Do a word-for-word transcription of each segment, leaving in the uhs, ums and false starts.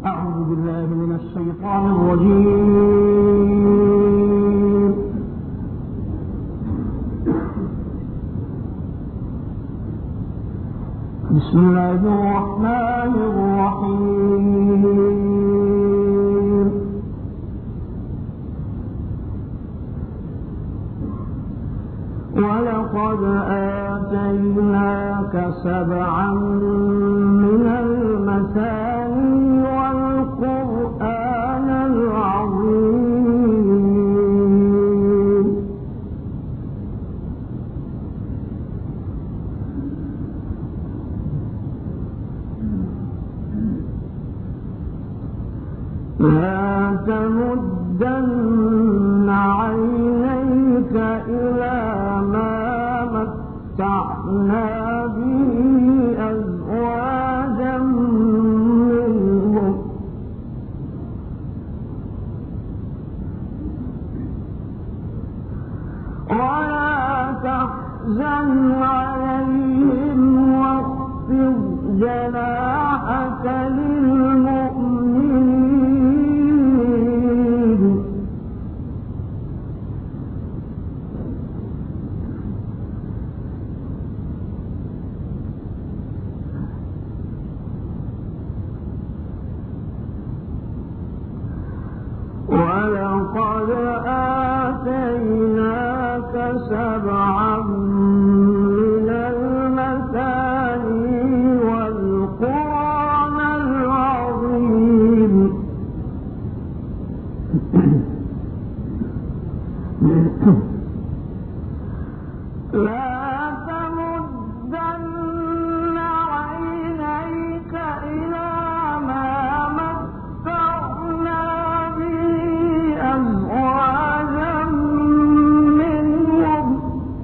أعوذ بالله من الشيطان الرجيم. بسم الله الرحمن الرحيم. ولقد آتيناك سبعا من المثاني والقرآن العظيم. لا تمدن عينيك إلى ما متعنا به أزواجا منهم ولا تحزن عليهم واخفض جناحك للمؤمنين. ولقد آتيناك سبعا من المثاني والقرآن العظيم. لا تمدن عينيك إلى ما متعنا به أزواجا منهم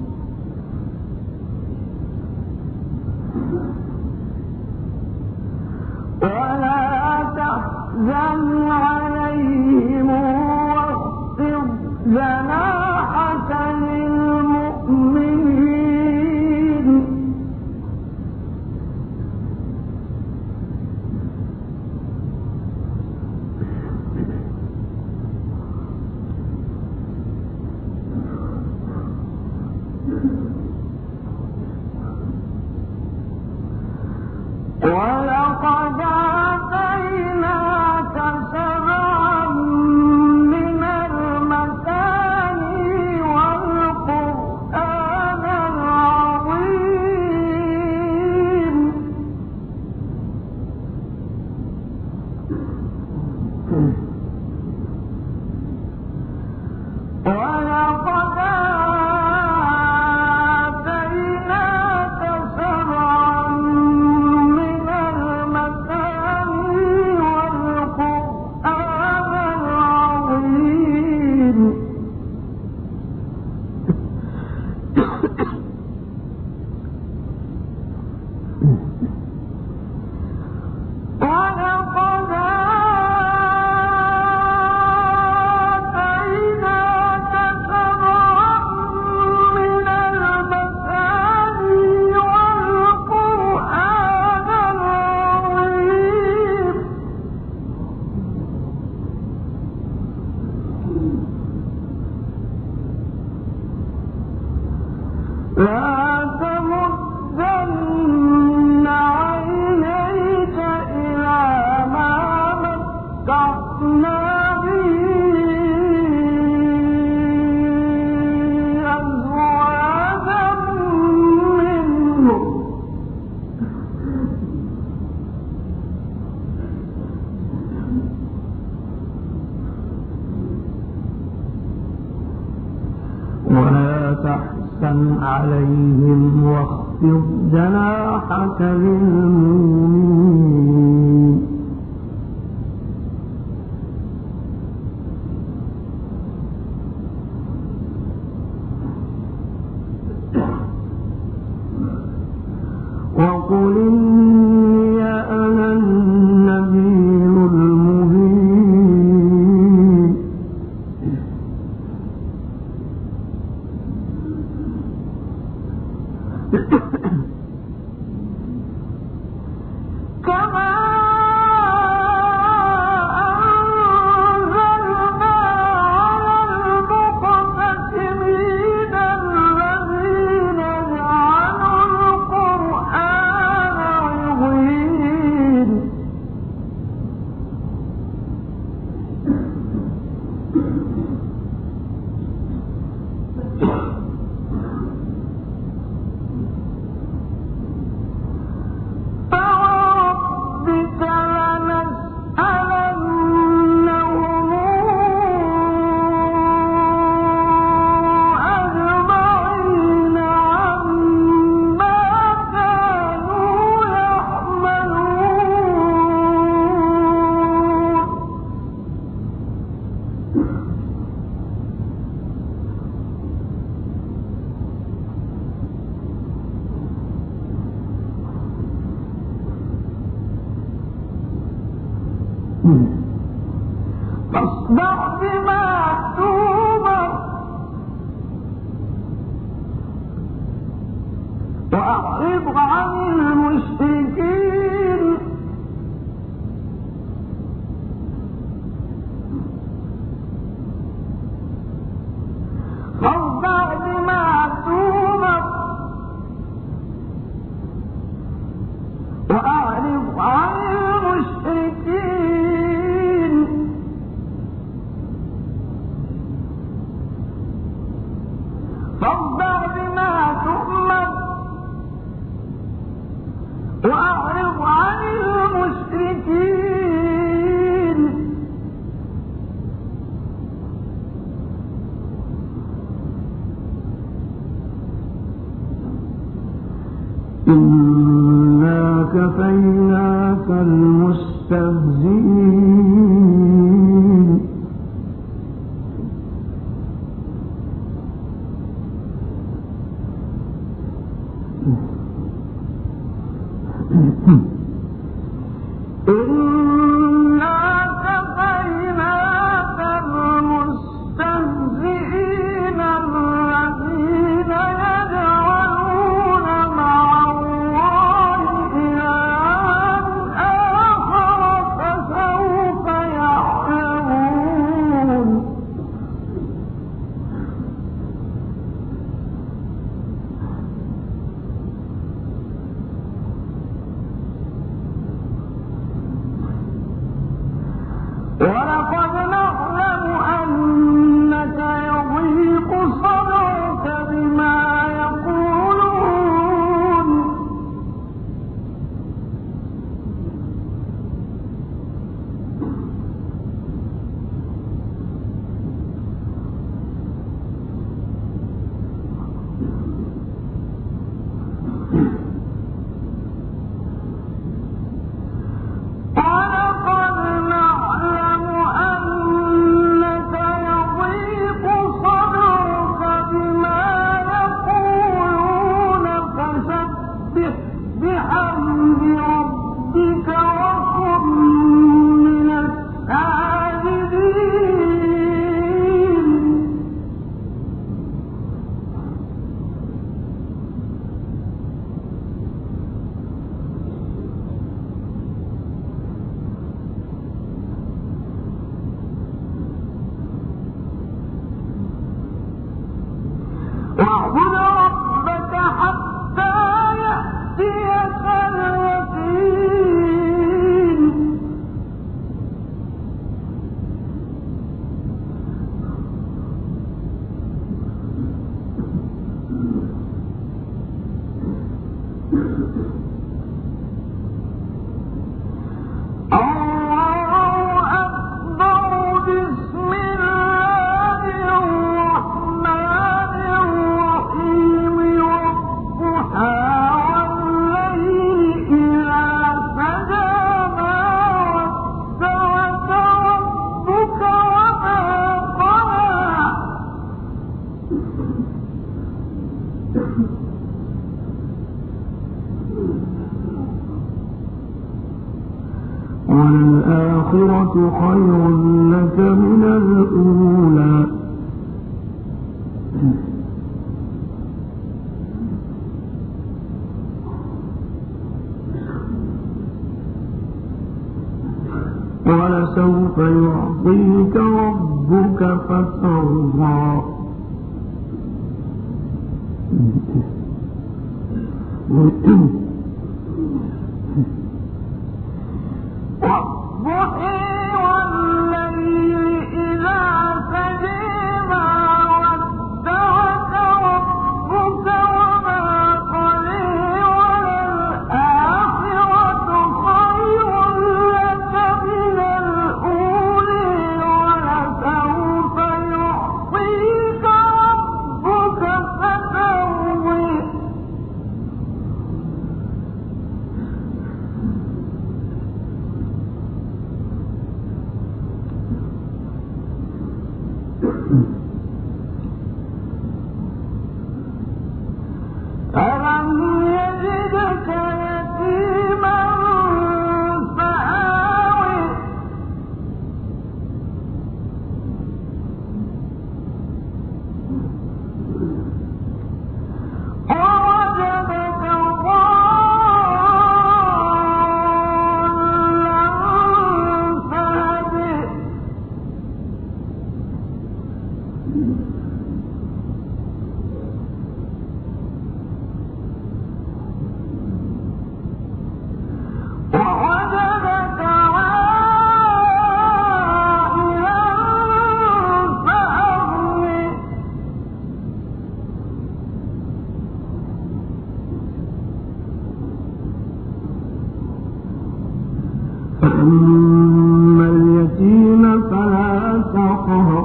ولا تحزن عليهم واخفض جناحك للمؤمنين. ولقد آتيناك سبعا من المثاني والقرآن العظيم. ولقد آتيناك سبعا من المثاني والقرآن العظيم. ولقد آتيناك سبعا من المثاني والقرآن العظيم. لا تمدن عينيك إلى ما متعنا به أزواجا منهم ولا تحزن عليهم واخفض جناحك للمؤمنين. وقل إني أنا النذير المبين. فاصدع بما تؤمر وأعرض عن المشركين فاصدع بما تؤمر وأعرض عن المشركين فاصدع بما تؤمر وأعرض عن المشركين إنا كفيناك المستهزئين إنا كفيناك المستهزئين الذين يجعلون مع الله إلها آخر فسوف يعلمون ولقد نعلم أنك يضيق صدرك بما يقولون ولقد نعلم أنك يضيق صدرك بما يقولون فسبح بحمد ربك وكن من الساجدين واعبد ربك حتى يأتيك اليقين الله أكبر بسم الله الرحمن الرحيم والضحى والليل إذا سجى ما ودعك ربك وما قلى وللآخرة خير لك من الأولى ولسوف يعطيك ربك فترضى والضحى والليل إذا سجى ما ودعك ربك وما قلى وللآخرة خير لك من الأولى ولسوف يعطيك ربك فترضى فأما اليتيم فلا تقهر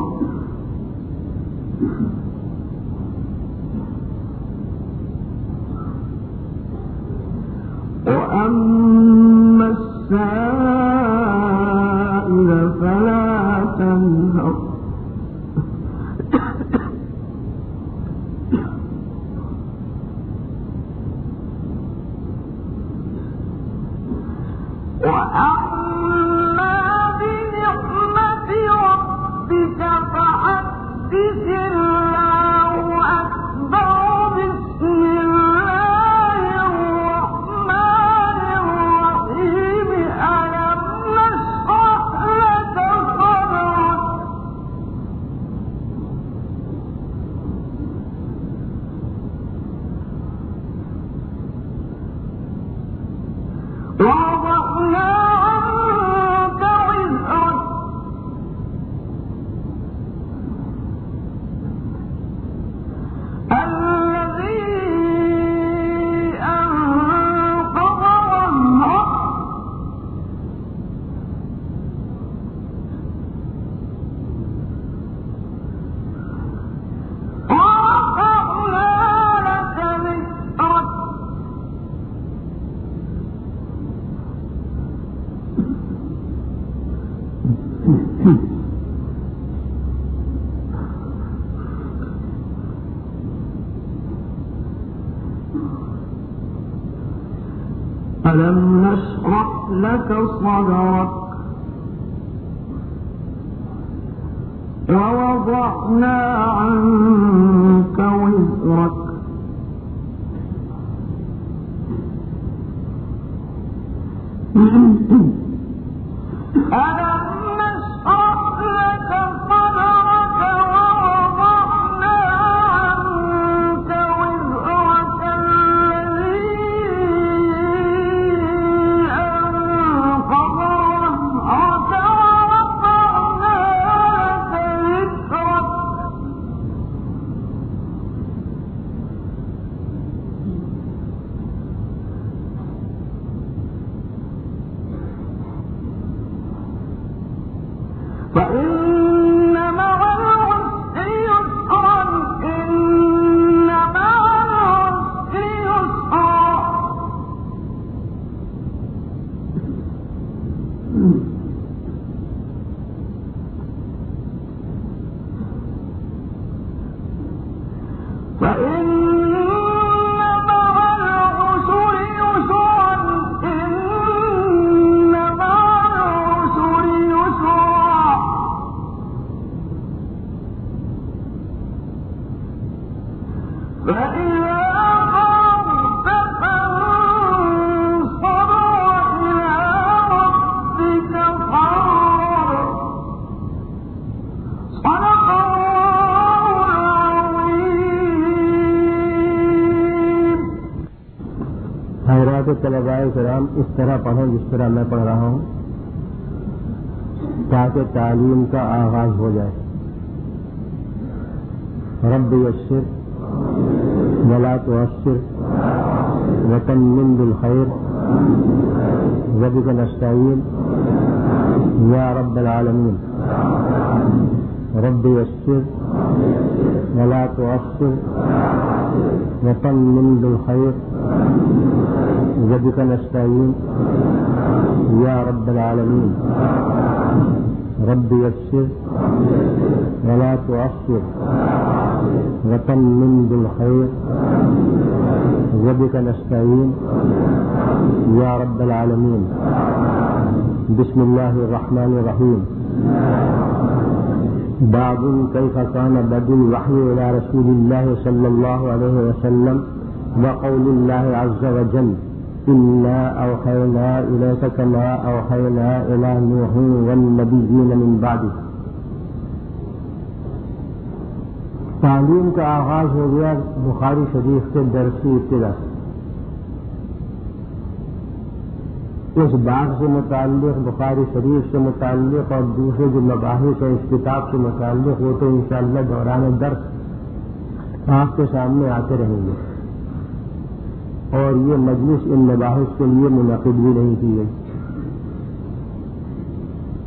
وأما السائل فلا تنهر وأما بنعمة ربك فحدث الله أكبر. بسم الله الرحمن الرحيم. ألم نشرح لك صدرك ووضعنا عنك وزرك الذي أنقض ظهرك ورفعنا لك ذكرك. ألم نشرح لك صدرك ووضعنا عنك وزرك ألم نشرح لك صدرك ووضعنا عنك وزرك الذي أنقض ظهرك ورفعنا لك ذكرك. فإن مع العسر يسرا إن مع العسر يسرا. فإن مع العسر يسرا إن مع العسر يسرا. فإذا فرغت فانصب وإلى ربك فارغب. صدق الله العظيم. حضرات طلباء کرام، اس طرح پڑھیں جس طرح میں پڑھ رہا ہوں تاکہ تعلیم کا آغاز ہو جائے. رب یسر ولا تعسر وتمم بالخير وبك نستعين يا رب العالمين. رب يسر ولا تعسر وتمم بالخير وبك نستعين يا رب العالمين. رب يسر ولا تعسر وتمم بالخير وبك نستعين يا رب العالمين. بسم الله الرحمن الرحيم. باب كيف كان بدء الوحي إلى رسول الله صلى الله عليه وسلم وقول الله عز وجل إنا أوحينا إليك كما أوحينا إلى نوح والنبيين من بعده. تعلیم کا آغاز ہو گیا بخاری شریف کے درسی ابتدا. اس باب سے متعلق، بخاری شریف سے متعلق اور دوسرے جو مباحث ہیں اس کتاب سے متعلق وہ تو انشاءاللہ دوران درس آپ کے سامنے آتے رہیں گے. اور یہ مجلس ان مباحث کے لیے منعقد بھی نہیں کی گئی.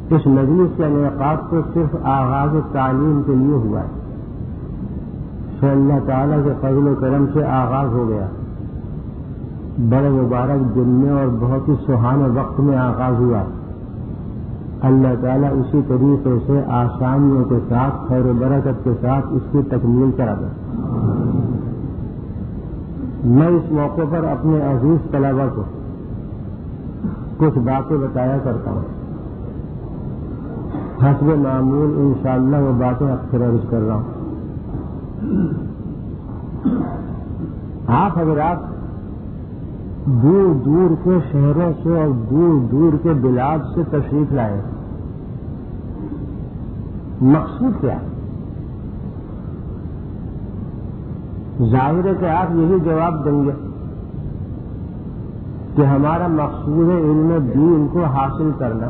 اس مجلس کے انعقاد تو صرف آغاز تعلیم کے لیے ہوا ہے، تو اللہ تعالیٰ کے فضل و کرم سے آغاز ہو گیا، بڑے مبارک دن میں اور بہت ہی سہانے وقت میں آغاز ہوا۔ اللہ تعالیٰ اسی طریقے سے آسانیوں کے ساتھ خیر و برکت کے ساتھ اس کی تکمیل کرا دے۔ میں اس موقع پر اپنے عزیز طلبہ کو کچھ باتیں بتایا کرتا ہوں، حسب معمول انشاءاللہ وہ باتیں اکثر عرض کر رہا ہوں۔ آپ حضرات دور دور کے شہروں سے اور دور دور کے بلاد سے تشریف لائے، مقصود کیا ہے؟ ظاہر ہے کہ آپ یہی جواب دیں گے کہ ہمارا مقصود ہے علم دین کو حاصل کرنا۔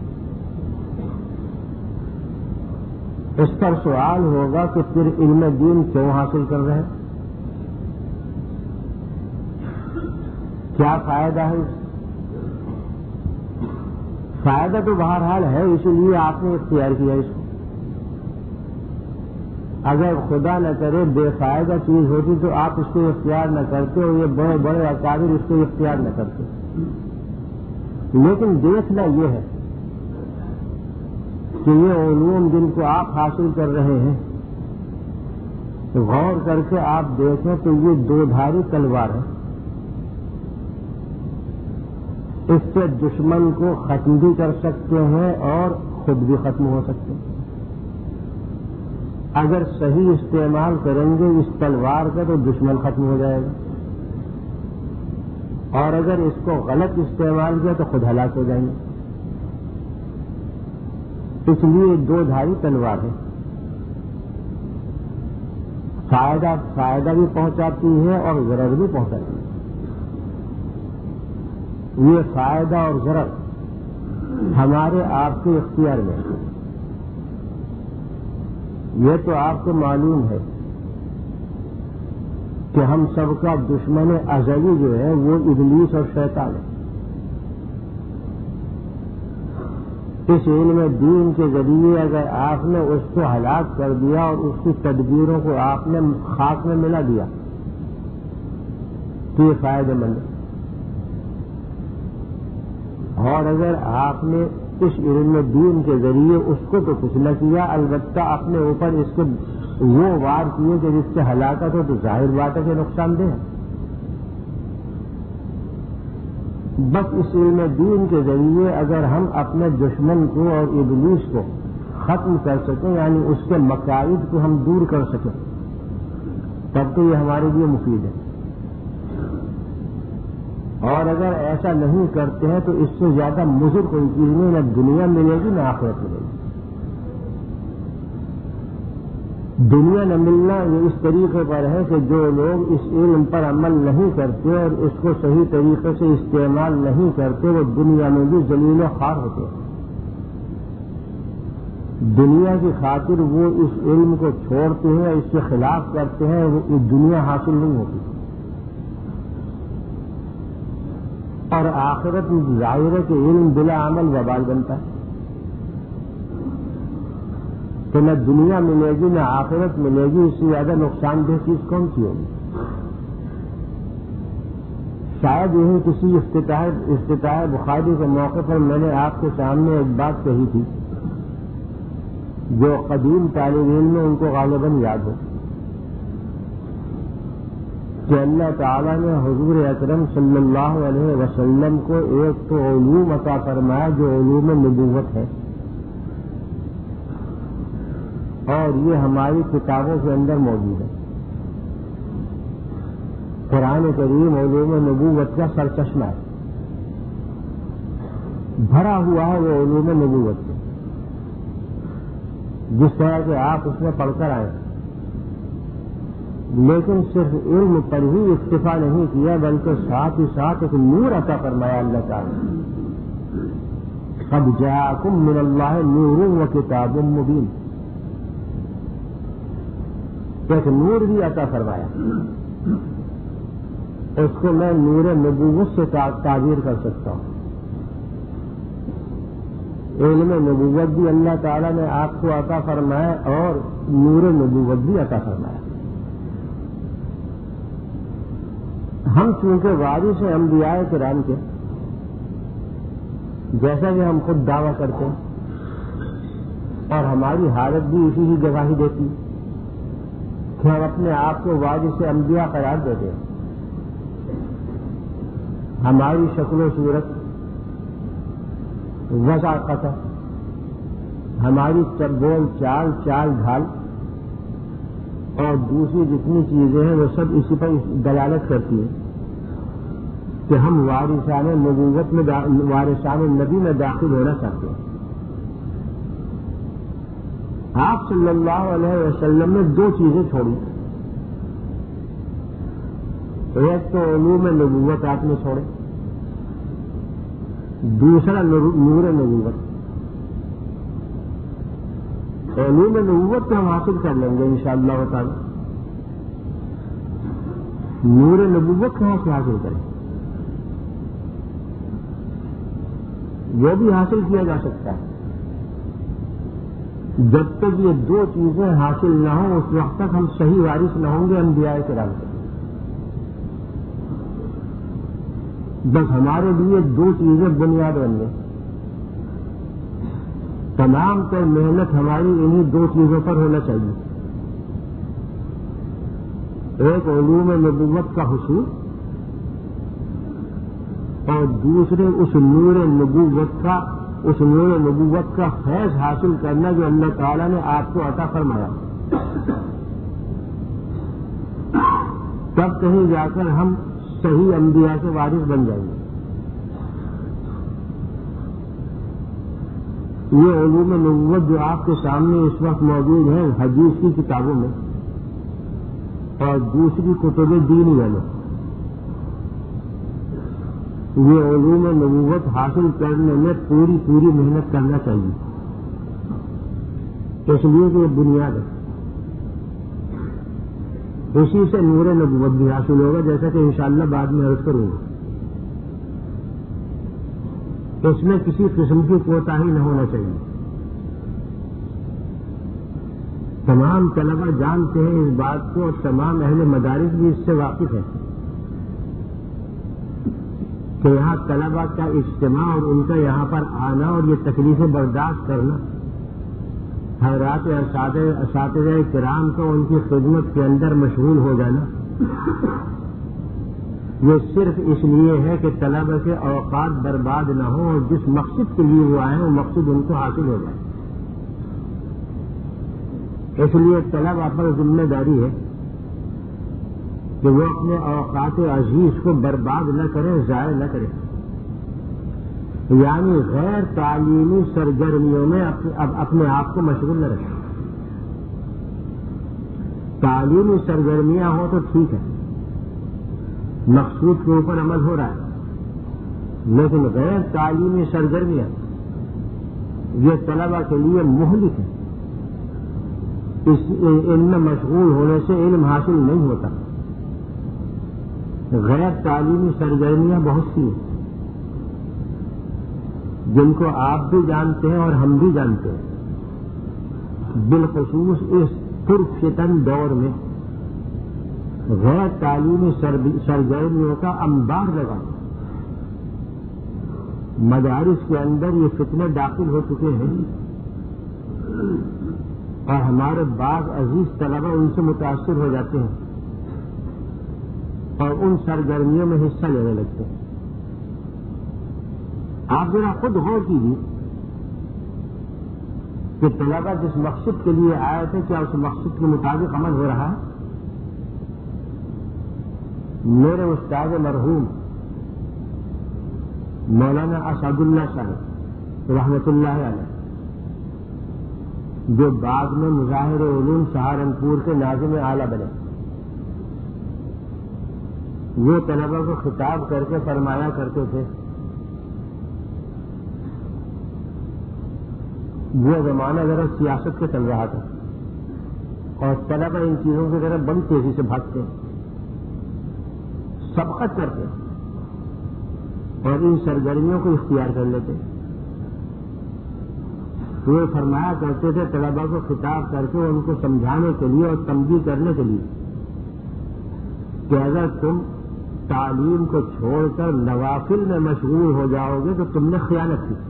اس پر سوال ہوگا کہ پھر علم دین کیوں حاصل کر رہے ہیں؟ کیا فائدہ ہے؟ فائدہ تو بہرحال ہے، اسی لیے آپ نے اختیار کیا اس کو۔ اگر خدا نہ کرے بے فائدہ چیز ہوتی تو آپ اس کو اختیار نہ کرتے اور یہ بڑے بڑے اکابر اس کو اختیار نہ کرتے۔ لیکن دیکھنا یہ ہے کہ یہ علوم جن کو آپ حاصل کر رہے ہیں، غور کر کے آپ دیکھیں تو یہ دو دھاری تلوار ہے۔ اس سے دشمن کو ختم بھی کر سکتے ہیں اور خود بھی ختم ہو سکتے ہیں۔ اگر صحیح استعمال کریں گے اس تلوار کا تو دشمن ختم ہو جائے گا، اور اگر اس کو غلط استعمال کیا تو خود ہلاک ہو جائیں گے۔ اس لیے دو دھاری تلوار ہے، فائدہ فائدہ بھی پہنچاتی ہے اور ضرر بھی پہنچاتی ہے۔ یہ فائدہ اور ضرر ہمارے آپ کے اختیار میں ہے۔ یہ تو آپ کو معلوم ہے کہ ہم سب کا دشمن ازلی جو ہے وہ ابلیس اور شیطان ہے۔ اس علم دین کے ذریعے اگر آپ نے اس کو ہلاک کر دیا اور اس کی تدبیروں کو آپ نے خاک میں ملا دیا تو یہ فائدہ مند ہے، اور اگر آپ نے اس علم دین کے ذریعے اس کو تو کچھ نہ کیا، البتہ اپنے اوپر اس کے وہ وار کیے کہ جس سے ہلاکت ہو، تو ظاہر بات ہے کہ نقصان دہ ہے۔ بس اس علم دین کے ذریعے اگر ہم اپنے دشمن کو اور ابلیس کو ختم کر سکیں، یعنی اس کے مقاصد کو ہم دور کر سکیں، تب تو یہ ہمارے لیے مفید ہے۔ اور اگر ایسا نہیں کرتے ہیں تو اس سے زیادہ مضر کوئی چیز نہیں، نہ دنیا ملے گی نہ آخرت ملے گی۔ دنیا نہ ملنا یہ اس طریقے پر ہے کہ جو لوگ اس علم پر عمل نہیں کرتے اور اس کو صحیح طریقے سے استعمال نہیں کرتے وہ دنیا میں بھی ذلیل و خوار ہوتے ہیں۔ دنیا کی خاطر وہ اس علم کو چھوڑتے ہیں، اس کے خلاف کرتے ہیں، وہ دنیا حاصل نہیں ہوتی، اور آخرت ظاہر ہے کہ علم بلا عمل وبال بنتا ہے۔ تو نہ دنیا ملے گی نہ آخرت ملے گی، اس سے زیادہ نقصان دہ چیز کون سی ہوگی؟ شاید یہی کسی افتتاح افتتاح بخاری کے موقع پر میں نے آپ کے سامنے ایک بات کہی تھی جو قدیم طالب علم میں ان کو غالباً یاد ہو، کہ اللہ تعالیٰ نے حضور اکرم صلی اللہ علیہ وسلم کو ایک تو علوم عطا فرمایا جو علوم نبوت ہے، اور یہ ہماری کتابوں کے اندر موجود ہے۔ قرآن کریم علوم نبوت کا سرچشمہ ہے، بھرا ہوا ہے وہ علوم نبوت سے، جس طرح کہ آپ اس میں پڑھ کر آئے۔ لیکن صرف علم پر ہی اکتفا نہیں کیا بلکہ ساتھ ہی ساتھ ایک نور عطا فرمایا اللہ تعالی۔ قد جاءکم من اللہ نور و کتاب مبین، ایک نور بھی عطا فرمایا، اس کو میں نور نبوت سے تعبیر کر سکتا ہوں۔ علم نبوت بھی اللہ تعالیٰ نے آپ کو عطا فرمایا اور نور نبوت بھی عطا فرمایا. ہم چونکہ وارث ہیں انبیاء کرام کے، جیسا کہ ہم خود دعویٰ کرتے ہیں اور ہماری حالت بھی اسی ہی گواہی دیتی کہ ہم اپنے آپ کو وارث انبیاء قرار دیتے ہیں. ہماری شکل و صورت، وضاقت، ہماری بول چال چال ڈھال اور دوسری جتنی چیزیں ہیں وہ سب اسی پر دلالت کرتی ہیں کہ ہم وارثان نبوت میں وارثان نبی میں داخل ہونا چاہتے ہیں. آپ صلی اللہ علیہ وسلم نے دو چیزیں چھوڑی. ایک تو علوم نبوت آپ نے چھوڑے، دوسرا نور نبوت. علوم نبوت کو ہم حاصل کر لیں گے انشاءاللہ تعالی. نور نبوت کہاں سے حاصل کریں؟ وہ بھی حاصل کیا جا سکتا ہے. جب تک یہ دو چیزیں حاصل نہ ہوں اس وقت تک ہم صحیح وارث نہ ہوں گے انبیاء کرام کے. بس ہمارے لیے دو چیزیں بنیاد بن گئی. تمام تر محنت ہماری انہی دو چیزوں پر ہونا چاہیے. ایک علوم نبوت کا حصول اور دوسرے اس نور نبوت کا اس نور نبوت کا فیض حاصل کرنا جو اللہ تعالیٰ نے آپ کو عطا فرمایا. تب کہیں جا کر ہم صحیح انبیاء کے وارث بن جائیں گے. یہ علوم نبوت جو آپ کے سامنے اس وقت موجود ہیں حدیث کی کتابوں میں اور دوسری کتب دینی میں، یہ علوم نبوت حاصل کرنے میں پوری پوری محنت کرنا چاہیے. اس لیے کہ یہ بنیاد ہے. اسی سے نور نبوت بھی حاصل ہوگا، جیسا کہ انشاءاللہ بعد میں عرض کروں گا. اس میں کسی قسم کی کوتاہی نہ ہونا چاہیے. تمام طلبہ جانتے ہیں اس بات کو اور تمام اہل مدارس بھی اس سے واقف ہیں کہ یہاں طلبہ کا اجتماع اور ان کا یہاں پر آنا اور یہ تکلیفیں برداشت کرنا، حضرات اساتذہ کرام کو ان کی خدمت کے اندر مشغول ہو جانا، یہ صرف اس لیے ہے کہ طلبہ کے اوقات برباد نہ ہوں اور جس مقصد کے لیے وہ آئے وہ مقصد ان کو حاصل ہو جائے. اس لیے طلبہ پر ذمہ داری ہے کہ وہ اپنے اوقات عزیز کو برباد نہ کریں، ضائع نہ کریں. یعنی غیر تعلیمی سرگرمیوں میں اپنے آپ کو مشغول نہ رکھیں. تعلیمی سرگرمیاں ہوں تو ٹھیک ہے، مقصود کے اوپر عمل ہو رہا ہے، لیکن غیر تعلیمی سرگرمیاں یہ طلبہ کے لیے مہلک ہے. ان میں مشغول ہونے سے علم حاصل نہیں ہوتا. غیر تعلیمی سرگرمیاں بہت سی ہیں جن کو آپ بھی جانتے ہیں اور ہم بھی جانتے ہیں. بالخصوص اس پرفتن دور میں غیر تعلیمی سرگرمیوں کا انبار لگا. مدارس کے اندر یہ فتنے داخل ہو چکے ہیں اور ہمارے بعض عزیز طلبہ ان سے متاثر ہو جاتے ہیں اور ان سرگرمیوں میں حصہ لینے لگتے ہیں. آپ ذرا خود غور کیجیے کہ طلبہ جس مقصد کے لیے آئے تھے کیا اس مقصد کے مطابق عمل ہو رہا ہے؟ میرے استاد مرحوم مولانا اسعد اللہ صاحب رحمۃ اللہ علیہ، جو بعد میں مظاہر علوم سہارنپور کے ناظم اعلیٰ بنے، وہ طلبہ کو خطاب کر کے فرمایا کرتے تھے، وہ زمانہ ذرا سیاست کا چل رہا تھا اور طلبہ ان چیزوں کی طرف بڑی تیزی سے بھاگتے ہیں، سبقت کرتے اور ان سرگرمیوں کو اختیار کر لیتے. تو وہ فرمایا کرتے تھے طلبا کو خطاب کر کے ان کو سمجھانے کے لیے اور تنبیہ کرنے کے لیے کہ اگر تم تعلیم کو چھوڑ کر نوافل میں مشغول ہو جاؤ گے تو تم نے خیانت کی.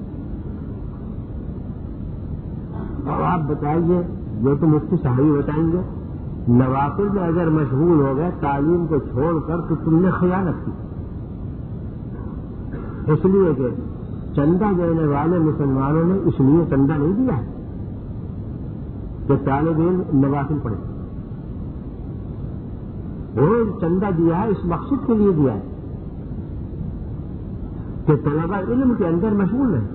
اور آپ بتائیے جو تو مفتی صاحب بتائیں گے نوافل میں اگر مشغول ہو گئے تعلیم کو چھوڑ کر تو تم نے خیانت کی. اس لیے کہ چندہ دینے والے مسلمانوں نے اس لیے چندہ نہیں دیا ہے کہ طالب علم نوافل پڑھے. وہ چندہ دیا ہے اس مقصد کے لیے دیا ہے کہ طلبہ علم کے اندر مشغول رہے.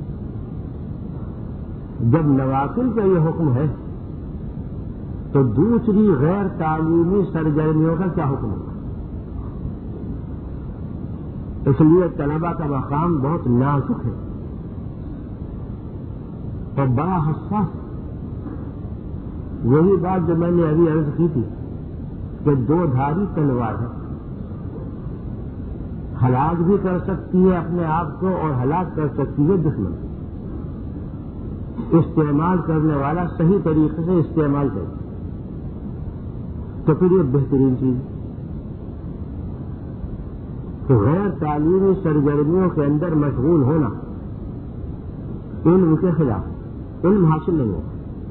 جب نوافل کا یہ حکم ہے تو دوسری غیر تعلیمی سرگرمیوں کا کیا حکم ہوگا؟ اس لیے طلبہ کا مقام بہت نازک ہے اور بڑا حساس ہے. وہی بات جو میں نے ابھی عرض کی تھی کہ دو دھاری تلوار ہے، ہلاک بھی کر سکتی ہے اپنے آپ کو اور ہلاک کر سکتی ہے دشمن. استعمال کرنے والا صحیح طریقے سے استعمال کرے تو پھر یہ بہترین چیز. تو غیر تعلیمی سرگرمیوں کے اندر مشغول ہونا علم کے خلاف، علم حاصل نہیں ہوگا.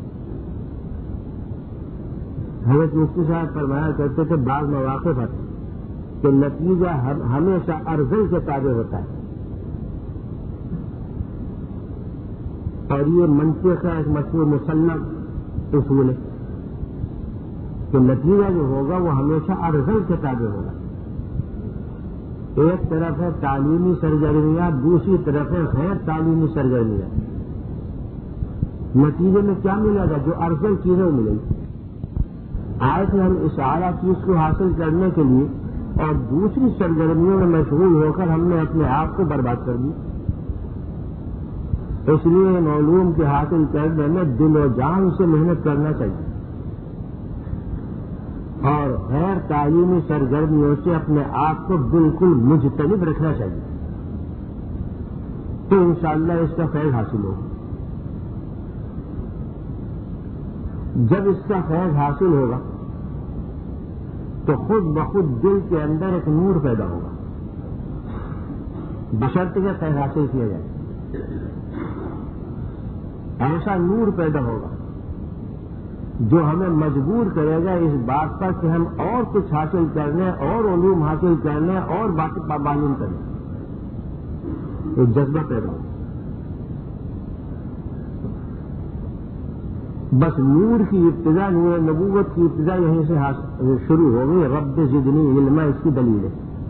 حضرت مفتی صاحب فرمایا کرتے تھے بعض مواقع پر کہ نتیجہ ہمیشہ ارزل کے تابع ہوتا ہے. اور یہ منطق کا ایک مشہور مسلم اصول ہے کہ نتیجہ جو ہوگا وہ ہمیشہ ارزل کے تابع ہوگا. ایک طرف ہے تعلیمی سرگرمیاں، دوسری طرف ہے غیر تعلیمی سرگرمیاں. نتیجے میں کیا ملے گا؟ جو ارزل چیزیں ملے گی. آئے تھے ہم اس اعلیٰ چیز کو حاصل کرنے کے لیے اور دوسری سرگرمیوں میں مشغول ہو کر ہم نے اپنے آپ کو برباد کر دی. اس لیے ان علوم کے حاصل کرنے میں دل و جان سے محنت کرنا چاہیے اور غیر تعلیمی سرگرمیوں سے اپنے آپ کو بالکل مجتنب رکھنا چاہیے. تو انشاءاللہ اس کا فیض حاصل ہوگا. جب اس کا فیض حاصل ہوگا تو خود بخود دل کے اندر ایک نور پیدا ہوگا، بشرط کے فیض حاصل کیا جائے. ایسا نور پیدا ہوگا جو ہمیں مجبور کرے گا اس بات پر کہ ہم اور کچھ حاصل کرنے، اور علوم حاصل کرنے، اور بات معلوم کرنے. ایک جذبہ پیدا ہوگا. بس نور کی ابتدا، نور نبوت کی ابتدا یہیں سے شروع ہو گئی. رب زدنی علما اس کی دلیل ہے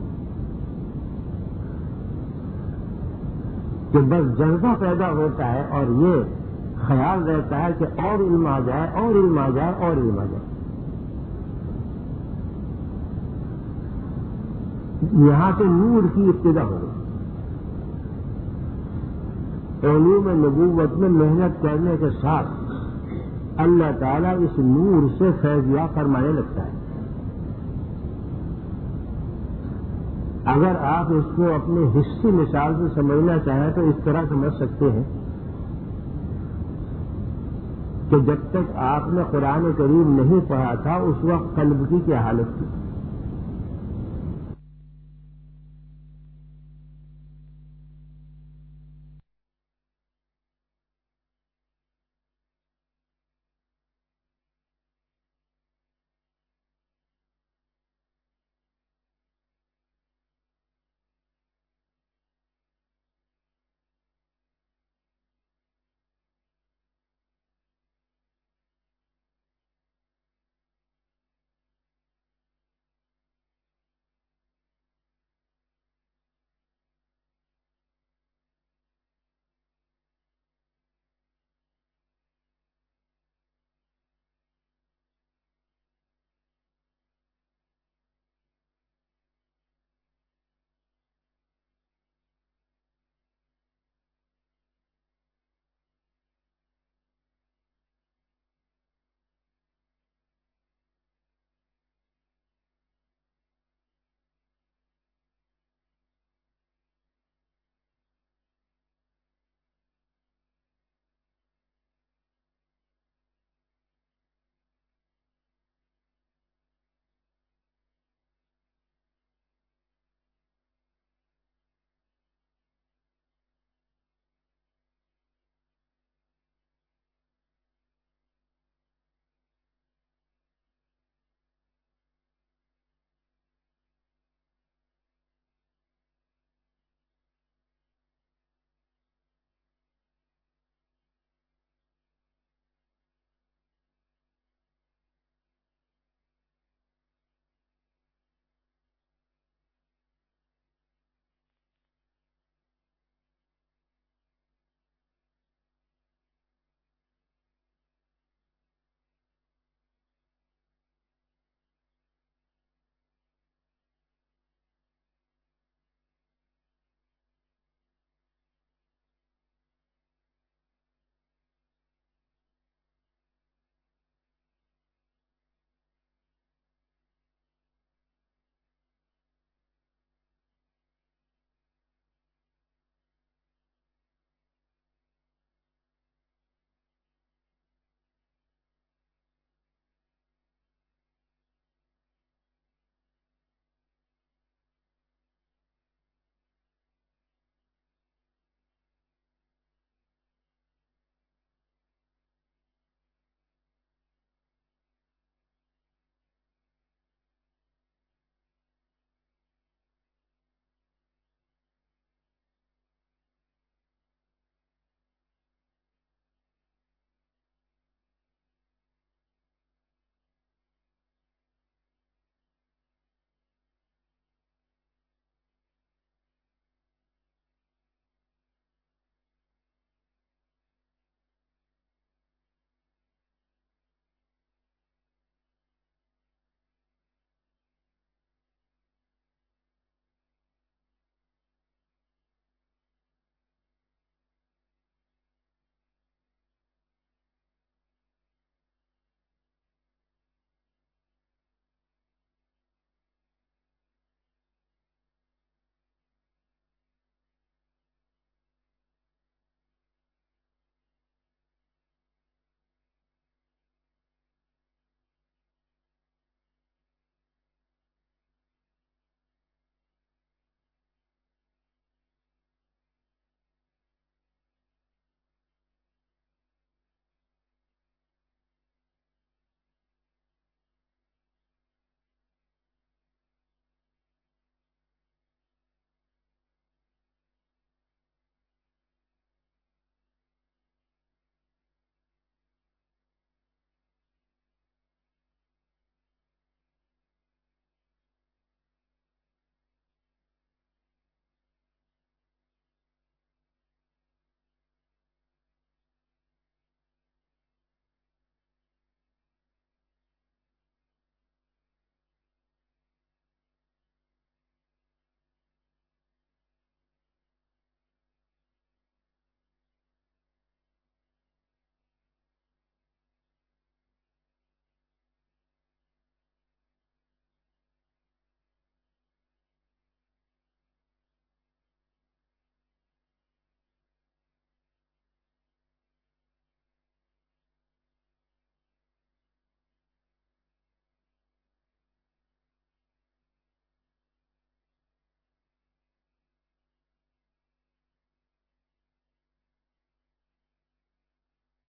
کہ بس جذبہ پیدا ہوتا ہے اور یہ خیال رہتا ہے کہ اور علم آ جائے، اور علم آ جائے، اور علم آ جائے. یہاں سے نور کی ابتدا ہو گئی. علوم نبوت میں محنت کرنے کے ساتھ اللہ تعالیٰ اس نور سے فیضیاب فرمانے لگتا ہے. اگر آپ اس کو اپنے حصی مثال سے سمجھنا چاہیں تو اس طرح سمجھ سکتے ہیں کہ جب تک آپ نے قرآن کریم نہیں پڑھا تھا اس وقت قلب کی کیا حالت تھی.